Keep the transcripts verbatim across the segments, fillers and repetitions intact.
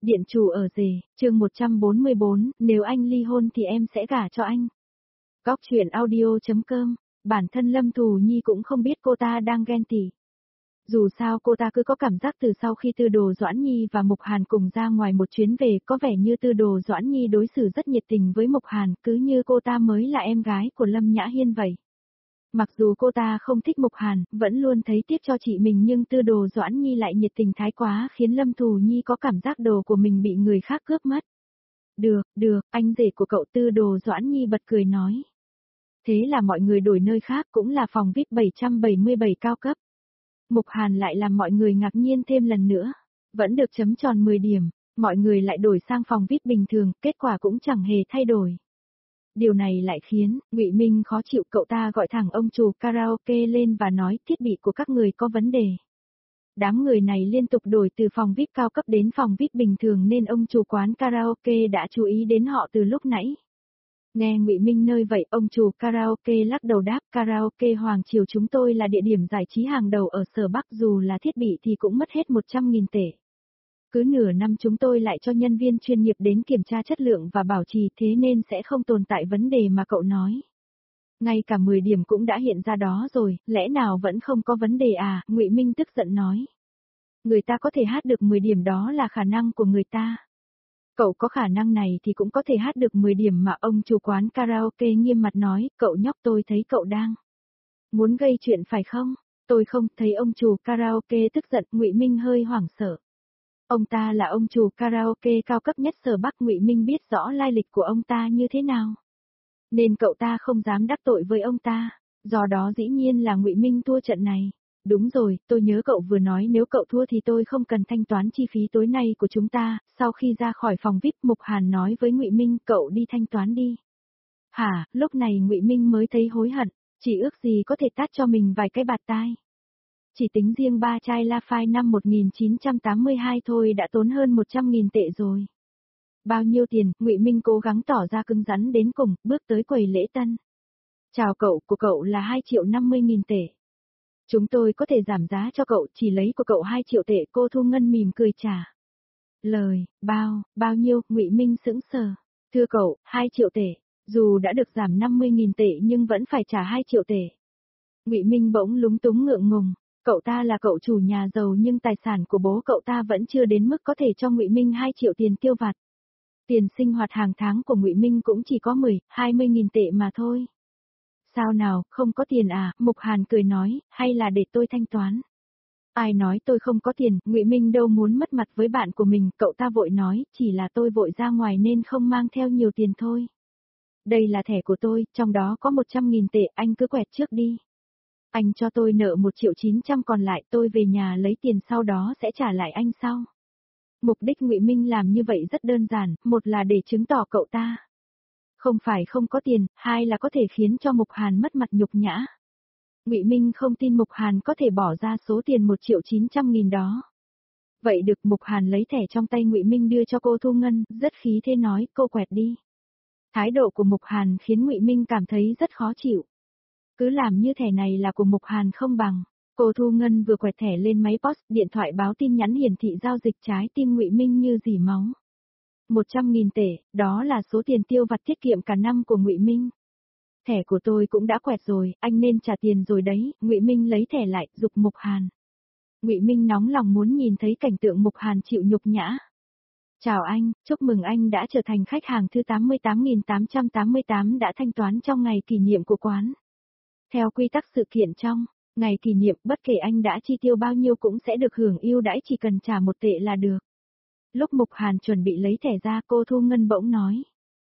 Điện chủ ở rể, chương một trăm bốn mươi bốn, nếu anh ly hôn thì em sẽ gả cho anh. Góc truyện audio.com, bản thân Lâm Thù Nhi cũng không biết cô ta đang ghen tị. Dù sao cô ta cứ có cảm giác từ sau khi Tư Đồ Doãn Nhi và Mục Hàn cùng ra ngoài một chuyến về có vẻ như Tư Đồ Doãn Nhi đối xử rất nhiệt tình với Mục Hàn, cứ như cô ta mới là em gái của Lâm Nhã Hiên vậy. Mặc dù cô ta không thích Mục Hàn, vẫn luôn thấy tiếc cho chị mình nhưng Tư Đồ Doãn Nhi lại nhiệt tình thái quá khiến Lâm Thù Nhi có cảm giác đồ của mình bị người khác cướp mất. Được, được, anh rể của cậu. Tư Đồ Doãn Nhi bật cười nói. Thế là mọi người đổi nơi khác, cũng là phòng vi ai pi bảy trăm bảy mươi bảy cao cấp. Mục Hàn lại làm mọi người ngạc nhiên thêm lần nữa. Vẫn được chấm tròn mười điểm, mọi người lại đổi sang phòng vi ai pi bình thường, kết quả cũng chẳng hề thay đổi. Điều này lại khiến Ngụy Minh khó chịu, cậu ta gọi thẳng ông chủ karaoke lên và nói thiết bị của các người có vấn đề. Đám người này liên tục đổi từ phòng vi ai pi cao cấp đến phòng vi ai pi bình thường nên ông chủ quán karaoke đã chú ý đến họ từ lúc nãy. Nghe Ngụy Minh nơi vậy, ông chủ karaoke lắc đầu đáp, karaoke Hoàng Triều chúng tôi là địa điểm giải trí hàng đầu ở Sở Bắc, dù là thiết bị thì cũng mất hết một trăm nghìn tệ. Cứ nửa năm chúng tôi lại cho nhân viên chuyên nghiệp đến kiểm tra chất lượng và bảo trì, thế nên sẽ không tồn tại vấn đề mà cậu nói. Ngay cả mười điểm cũng đã hiện ra đó rồi, lẽ nào vẫn không có vấn đề à? Ngụy Minh tức giận nói. Người ta có thể hát được mười điểm đó là khả năng của người ta. Cậu có khả năng này thì cũng có thể hát được mười điểm mà. Ông chủ quán karaoke nghiêm mặt nói, cậu nhóc, tôi thấy cậu đang muốn gây chuyện phải không? Tôi không. Thấy ông chủ karaoke tức giận, Ngụy Minh hơi hoảng sợ. Ông ta là ông chủ karaoke cao cấp nhất Sở Bắc, Ngụy Minh biết rõ lai lịch của ông ta như thế nào. Nên cậu ta không dám đắc tội với ông ta, do đó dĩ nhiên là Ngụy Minh thua trận này. Đúng rồi, tôi nhớ cậu vừa nói nếu cậu thua thì tôi không cần thanh toán chi phí tối nay của chúng ta. Sau khi ra khỏi phòng vi ai pi, Mục Hàn nói với Ngụy Minh, cậu đi thanh toán đi. Hả? Lúc này Ngụy Minh mới thấy hối hận, chỉ ước gì có thể tát cho mình vài cái bạt tai. Chỉ tính riêng ba chai La Phai năm một nghìn chín trăm tám mươi hai thôi đã tốn hơn một trăm nghìn tệ rồi. Bao nhiêu tiền? Ngụy Minh cố gắng tỏ ra cứng rắn đến cùng, bước tới quầy lễ tân. Chào cậu, của cậu là hai triệu năm mươi nghìn tệ. Chúng tôi có thể giảm giá cho cậu, chỉ lấy của cậu hai triệu tệ. Cô Thu Ngân mỉm cười trả lời. Bao, bao nhiêu? Ngụy Minh sững sờ. Thưa cậu, hai triệu tệ. Dù đã được giảm năm mươi nghìn tệ nhưng vẫn phải trả hai triệu tệ. Ngụy Minh bỗng lúng túng ngượng ngùng. Cậu ta là cậu chủ nhà giàu nhưng tài sản của bố cậu ta vẫn chưa đến mức có thể cho Ngụy Minh hai triệu tiền tiêu vặt. Tiền sinh hoạt hàng tháng của Ngụy Minh cũng chỉ có mười, hai mươi nghìn tệ mà thôi. Sao nào, không có tiền à? Mục Hàn cười nói, hay là để tôi thanh toán? Ai nói tôi không có tiền? Ngụy Minh đâu muốn mất mặt với bạn của mình, cậu ta vội nói, chỉ là tôi vội ra ngoài nên không mang theo nhiều tiền thôi. Đây là thẻ của tôi, trong đó có một trăm nghìn tệ, anh cứ quẹt trước đi. Anh cho tôi nợ một triệu chín trăm còn lại, tôi về nhà lấy tiền sau đó sẽ trả lại anh sau. Mục đích Ngụy Minh làm như vậy rất đơn giản, một là để chứng tỏ cậu ta không phải không có tiền, hai là có thể khiến cho Mục Hàn mất mặt nhục nhã. Ngụy Minh không tin Mục Hàn có thể bỏ ra số tiền một triệu chín trăm nghìn đó. Vậy được. Mục Hàn lấy thẻ trong tay Ngụy Minh đưa cho cô Thu Ngân, rất khí thế nói, cô quẹt đi. Thái độ của Mục Hàn khiến Ngụy Minh cảm thấy rất khó chịu. Cứ làm như thẻ này là của Mục Hàn không bằng. Cô Thu Ngân vừa quẹt thẻ lên máy post, điện thoại báo tin nhắn hiển thị giao dịch, trái tim Ngụy Minh như rỉ máu. một trăm nghìn tệ, đó là số tiền tiêu vặt tiết kiệm cả năm của Ngụy Minh. Thẻ của tôi cũng đã quẹt rồi, anh nên trả tiền rồi đấy. Ngụy Minh lấy thẻ lại, giục Mục Hàn. Ngụy Minh nóng lòng muốn nhìn thấy cảnh tượng Mục Hàn chịu nhục nhã. Chào anh, chúc mừng anh đã trở thành khách hàng thứ tám mươi tám nghìn tám trăm tám mươi tám đã thanh toán trong ngày kỷ niệm của quán. Theo quy tắc sự kiện trong ngày kỷ niệm, bất kể anh đã chi tiêu bao nhiêu cũng sẽ được hưởng ưu đãi, chỉ cần trả một tệ là được. Lúc Mục Hàn chuẩn bị lấy thẻ ra, cô Thu Ngân bỗng nói.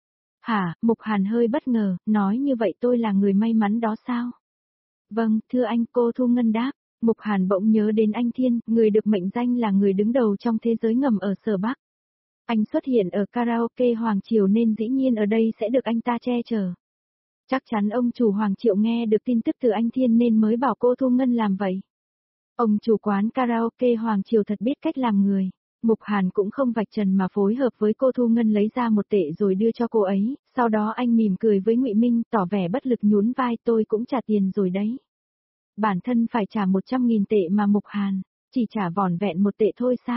Hả? Mục Hàn hơi bất ngờ, nói như vậy tôi là người may mắn đó sao? Vâng, thưa anh, cô Thu Ngân đáp. Mục Hàn bỗng nhớ đến anh Thiên, người được mệnh danh là người đứng đầu trong thế giới ngầm ở Sở Bắc. Anh xuất hiện ở karaoke Hoàng Triều nên dĩ nhiên ở đây sẽ được anh ta che chở. Chắc chắn ông chủ Hoàng Triệu nghe được tin tức từ anh Thiên nên mới bảo cô Thu Ngân làm vậy. Ông chủ quán karaoke Hoàng Triều thật biết cách làm người. Mục Hàn cũng không vạch trần mà phối hợp với cô Thu Ngân lấy ra một tệ rồi đưa cho cô ấy, sau đó anh mỉm cười với Ngụy Minh, tỏ vẻ bất lực nhún vai, tôi cũng trả tiền rồi đấy. Bản thân phải trả một trăm nghìn tệ mà Mục Hàn chỉ trả vỏn vẹn một tệ thôi sao?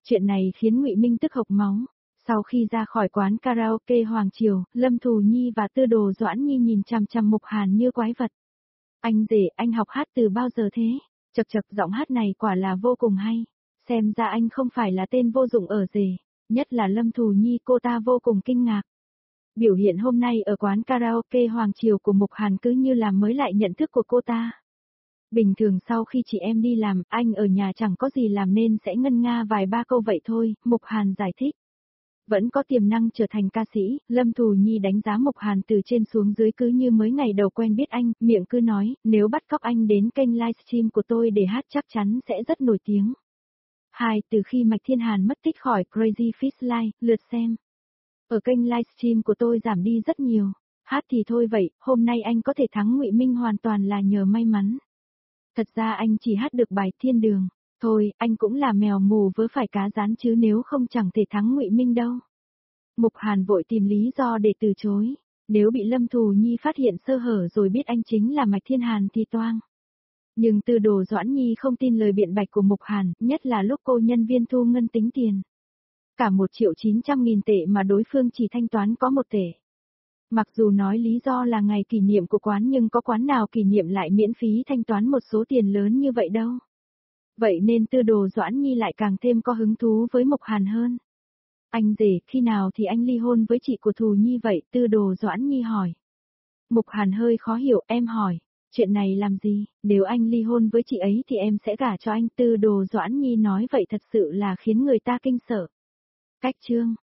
Chuyện này khiến Ngụy Minh tức hộc máu. Sau khi ra khỏi quán karaoke Hoàng Triều, Lâm Thù Nhi và Tư Đồ Doãn Nhi nhìn chằm chằm Mục Hàn như quái vật. Anh rể, anh học hát từ bao giờ thế? Chật chật, giọng hát này quả là vô cùng hay. Xem ra anh không phải là tên vô dụng ở rể. Nhất là Lâm Thù Nhi, cô ta vô cùng kinh ngạc. Biểu hiện hôm nay ở quán karaoke Hoàng Triều của Mục Hàn cứ như là mới lại nhận thức của cô ta. Bình thường sau khi chị em đi làm, anh ở nhà chẳng có gì làm nên sẽ ngân nga vài ba câu vậy thôi, Mục Hàn giải thích. Vẫn có tiềm năng trở thành ca sĩ, Lâm Thù Nhi đánh giá Mục Hàn từ trên xuống dưới cứ như mới ngày đầu quen biết anh, miệng cứ nói, nếu bắt cóc anh đến kênh livestream của tôi để hát chắc chắn sẽ rất nổi tiếng. Hai, từ khi Mạch Thiên Hàn mất tích khỏi Crazy Fish Live, lượt xem ở kênh livestream của tôi giảm đi rất nhiều. Hát thì thôi vậy, hôm nay anh có thể thắng Ngụy Minh hoàn toàn là nhờ may mắn. Thật ra anh chỉ hát được bài Thiên Đường. Thôi, anh cũng là mèo mù vớ phải cá rán chứ nếu không chẳng thể thắng Ngụy Minh đâu. Mục Hàn vội tìm lý do để từ chối. Nếu bị Lâm Thù Nhi phát hiện sơ hở rồi biết anh chính là Mạch Thiên Hàn thì toang. Nhưng Tư Đồ Doãn Nhi không tin lời biện bạch của Mục Hàn, nhất là lúc cô nhân viên thu ngân tính tiền. Cả một triệu chín trăm nghìn tệ mà đối phương chỉ thanh toán có một tệ. Mặc dù nói lý do là ngày kỷ niệm của quán nhưng có quán nào kỷ niệm lại miễn phí thanh toán một số tiền lớn như vậy đâu. Vậy nên Tư Đồ Doãn Nhi lại càng thêm có hứng thú với Mục Hàn hơn. Anh rể, khi nào thì anh ly hôn với chị của Thù Nhi vậy? Tư Đồ Doãn Nhi hỏi. Mục Hàn hơi khó hiểu, em hỏi, chuyện này làm gì, nếu anh ly hôn với chị ấy thì em sẽ gả cho anh. Tư Đồ Doãn Nhi nói vậy thật sự là khiến người ta kinh sợ. Cách chương